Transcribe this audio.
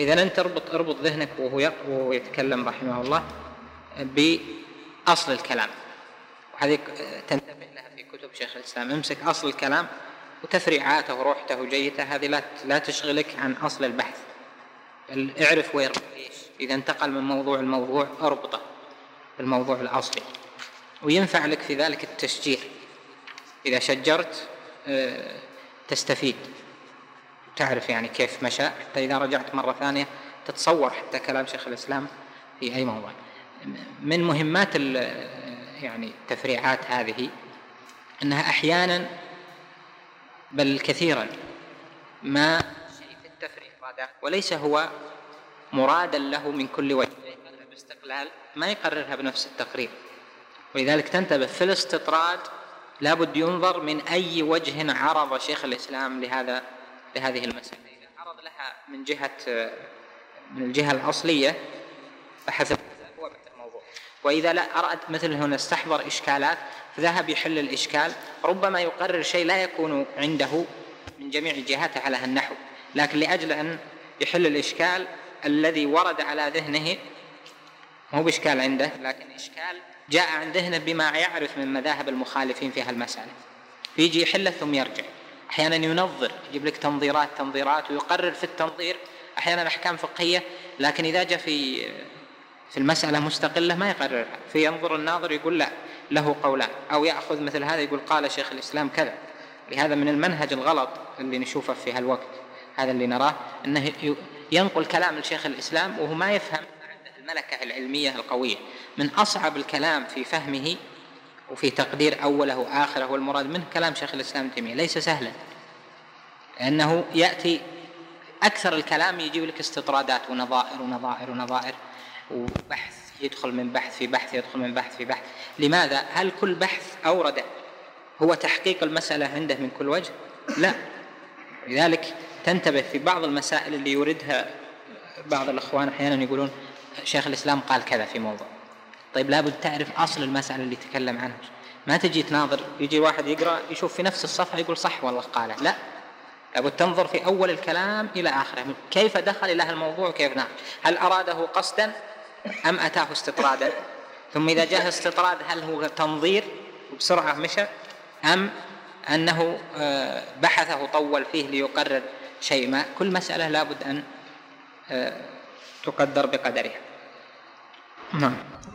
إذا أنت اربط ذهنك وهو يتكلم رحمه الله بأصل الكلام، وهذه تنتبه لها في كتب شيخ الإسلام. امسك أصل الكلام وتفريعاته وروحته جيدة، هذه لا تشغلك عن أصل البحث. اعرف وين ليش إذا انتقل من موضوع الموضوع اربطه بالموضوع الأصلي، وينفع لك في ذلك التشجير. إذا شجرت تستفيد، تعرف يعني كيف مشى، حتى إذا رجعت مرة ثانية تتصور حتى كلام شيخ الإسلام في أي موضوع. من مهمات يعني التفريعات هذه أنها أحيانا بل كثيرا ما شيء في التفريع وليس هو مرادا له من كل وجه، يقرر باستقلال ما يقررها بنفس التقرير. ولذلك تنتبه في الاستطراد لابد ينظر من أي وجه عرض شيخ الإسلام لهذه المسألة. إذا عرض لها من الجهة الأصلية فحسب هو بحث الموضوع، وإذا لا أراد مثل هنا استحضر إشكالات فذهب يحل الإشكال. ربما يقرر شيء لا يكون عنده من جميع الجهات على هالنحو، لكن لأجل أن يحل الإشكال الذي ورد على ذهنه، مو بإشكال عنده لكن إشكال جاء عن ذهنه بما يعرف من مذاهب المخالفين في هالمسألة، فيجي يحله ثم يرجع. أحيانا ينظر، يجيب لك تنظيرات ويقرر في التنظير أحيانا أحكام فقهية، لكن إذا جاء في المسألة مستقلة ما يقررها، فينظر الناظر يقول لا له قولان، أو يأخذ مثل هذا يقول قال شيخ الإسلام كذا. لهذا من المنهج الغلط اللي نشوفه في هالوقت هذا اللي نراه، أنه ينقل كلام الشيخ الإسلام وهو ما يفهم الملكة العلمية القوية. من أصعب الكلام في فهمه وفي تقدير أوله وآخره والمراد منه كلام شيخ الإسلام ابن تيمية، ليس سهلا، لأنه يأتي أكثر الكلام يجيب لك استطرادات ونظائر وبحث يدخل من بحث في بحث يدخل من بحث في بحث. لماذا؟ هل كل بحث أورد هو تحقيق المسألة عنده من كل وجه؟ لا. لذلك تنتبه في بعض المسائل اللي يوردها بعض الأخوان أحيانا يقولون شيخ الإسلام قال كذا في موضوع. طيب لابد تعرف أصل المسألة اللي تكلم عنها، ما تجي تناظر. يجي واحد يقرأ يشوف في نفس الصفحة يقول صح والله قال، لا، لابد تنظر في أول الكلام إلى آخره، كيف دخل إلى الموضوع وكيف نعم. هل أراده قصدا أم أتاه استطرادا؟ ثم إذا جاء استطراد هل هو تنظير وبسرعة مشى، أم أنه بحثه طول فيه ليقرر شيء ما. كل مسألة لابد أن تقدر بقدرها. نعم.